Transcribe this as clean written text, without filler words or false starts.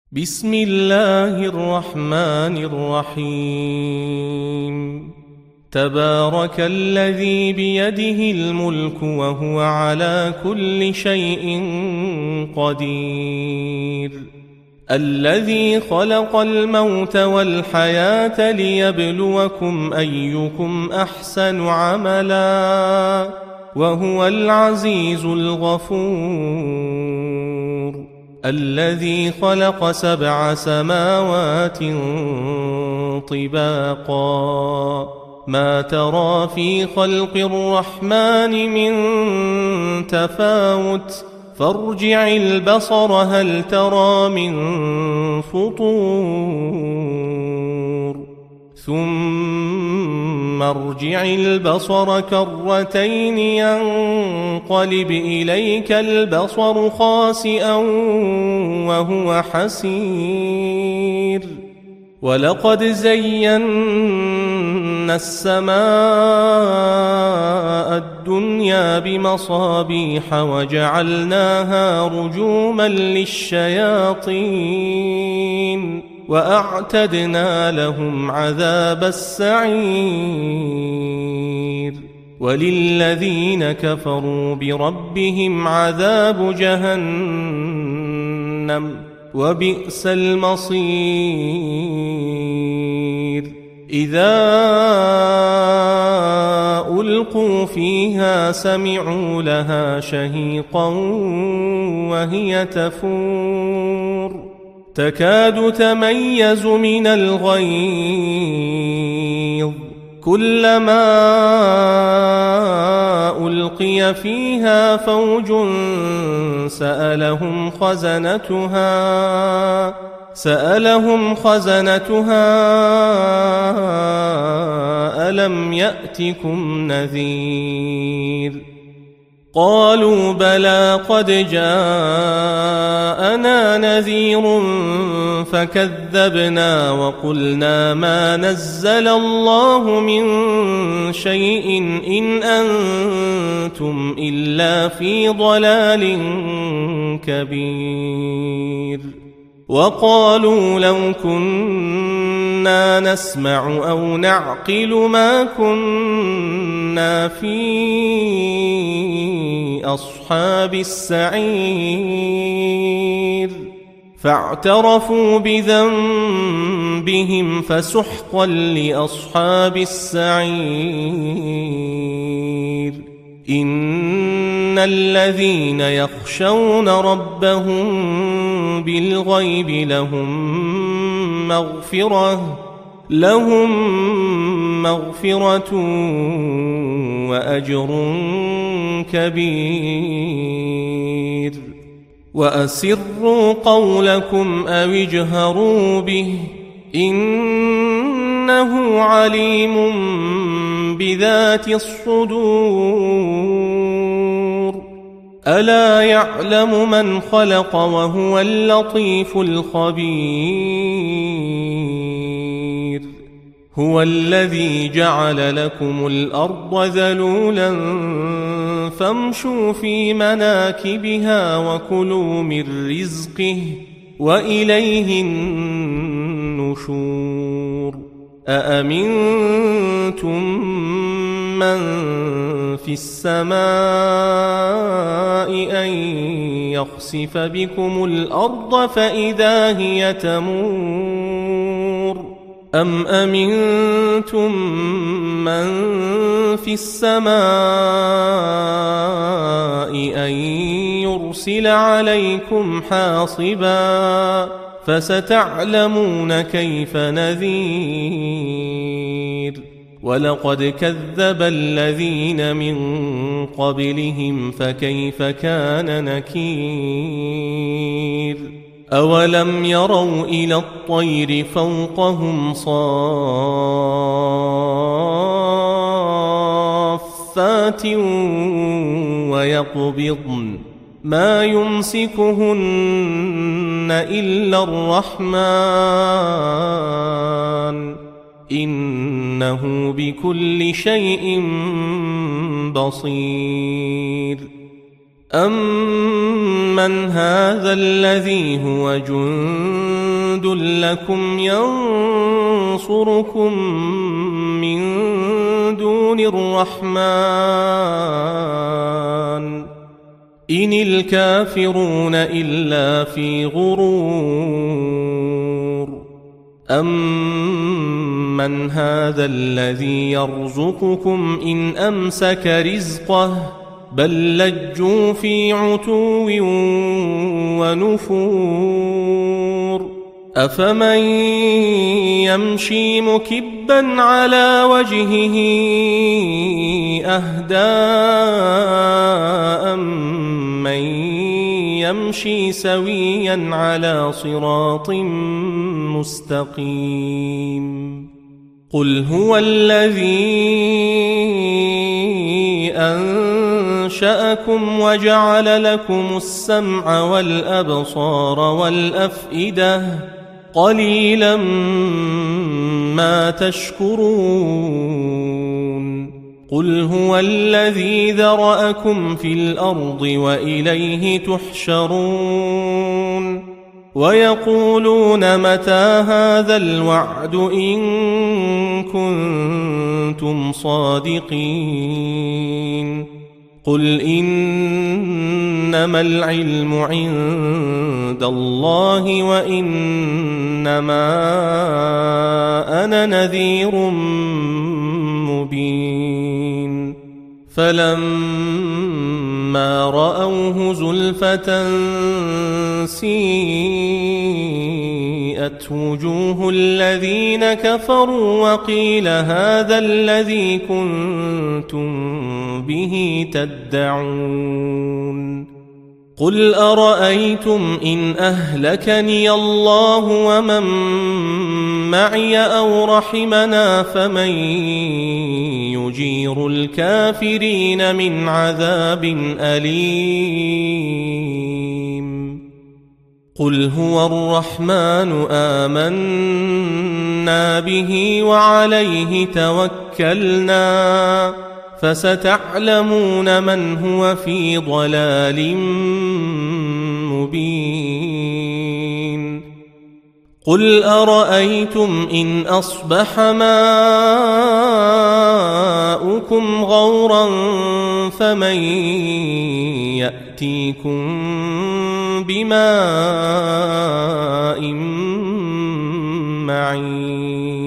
بسم الله الرحمن الرحيم. تبارك الذي بيده الملك وهو على كل شيء قدير، الذي خلق الموت والحياة ليبلوكم أيكم أحسن عملا وهو العزيز الغفور، الذي خلق 7 سماوات طباقا ما ترى في خلق الرحمن من تفاوت فارجع البصر هل ترى من فطور ثم ارجع البصر كرتين ينقلب إليك البصر خاسئا وهو حسير، ولقد زينا السماء الدنيا بمصابيح وجعلناها رجوما للشياطين وأعتدنا لهم عذاب السعير، وللذين كفروا بربهم عذاب جهنم وبئس المصير. إذا ألقوا فيها سمعوا لها شهيقا وهي تفور تكاد تميز من الغيظ، كلما ألقي فيها فوج سألهم خزنتها ألم يأتكم نذير؟ قالوا بلى قد جاءنا نذير فكذبنا وقلنا ما نزل الله من شيء إن أنتم إلا في ضلال كبير. وقالوا لو كنا نسمع أو نعقل ما كنا في أصحاب السعير، فاعترفوا بذنبهم فسحقا لأصحاب السعير. إن الذين يخشون ربهم بالغيب لهم مغفرة وأجر كبير. وأسروا قولكم أو اجهروا به إنه عليم بذات الصدور. ألا يعلم من خلق وهو اللطيف الخبير. هو الذي جعل لكم الأرض ذلولا فامشوا في مناكبها وكلوا من رزقه وإليه النشور. أأمنتم من في السماء أن يخسف بكم الأرض فإذا هي تمور، أم أمنتم من في السماء أن يرسل عليكم حاصبا فستعلمون كيف نذير. ولقد كذب الذين من قبلهم فكيف كان نكير. أولم يروا إلى الطير فوقهم صافات ويقبضن ما يمسكهن إلا الرحمن إنه بكل شيء بصير. أَمَّنْ هَذَا الَّذِي هُوَ جُندٌ لَكُمْ يَنصُرُكُم مِّن دُونِ الرَّحْمَٰنِ إِنِ الْكَافِرُونَ إِلَّا فِي غُرُورٍ أَمَّنْ هَذَا الَّذِي يَرْزُقُكُمْ إِنْ أَمْسَكَ رِزْقَهُ بل لجوا في عتو ونفور أفمن يمشي مكبا على وجهه أهدى أمن يمشي سويا على صراط مستقيم قل هو الذي أنشأكم وجعل لكم السمع والأبصار والأفئدة قليلا ما تشكرون قل هو الذي ذرأكم في الأرض وإليه تحشرون ويقولون متى هذا الوعد إن كنتم صادقين قل إنما العلم عند الله وإنما أنا نذير مبين فلما رأوه زلفة سيئت وجوه الذين كفروا وقيل هذا الذي كنتم به تدعون قل أرأيتم إن أهلكني الله ومن معي أو رحمنا فمن يجير الكافرين من عذاب أليم قل هو الرحمن آمنا به وعليه توكلنا فستعلمون من هو في ضلال مبين قل أرأيتم إن أصبح ماؤكم غورا فمن يأتيكم بماء معين